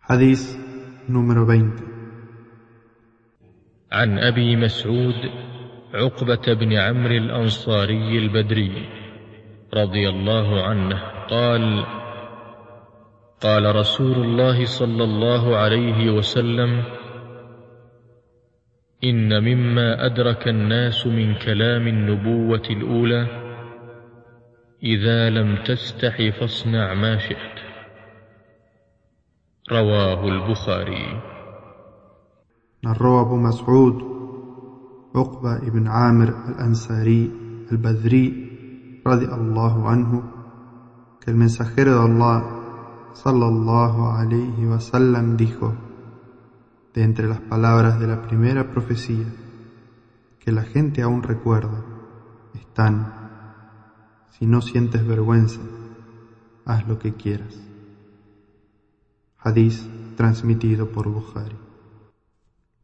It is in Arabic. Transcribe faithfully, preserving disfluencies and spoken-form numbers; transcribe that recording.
حديث número veinte. عن أبي مسعود عقبة بن عمرو الأنصاري البدري رضي الله عنه قال: قال رسول الله صلى الله عليه وسلم: إن مما أدرك الناس من كلام النبوة الأولى: إذا لم تستح فاصنع ما شئت. رواه البخاري. Narró Abu Mas'ud, Uqba ibn Amr al-Ansari al-Badri radiallahu anhu, que el mensajero de Allah sallallahu alayhi wa sallam dijo: de entre las palabras de la primera profecía que la gente aún recuerda están: si no sientes vergüenza, haz lo que quieras. Hadís transmitido por Bukhari.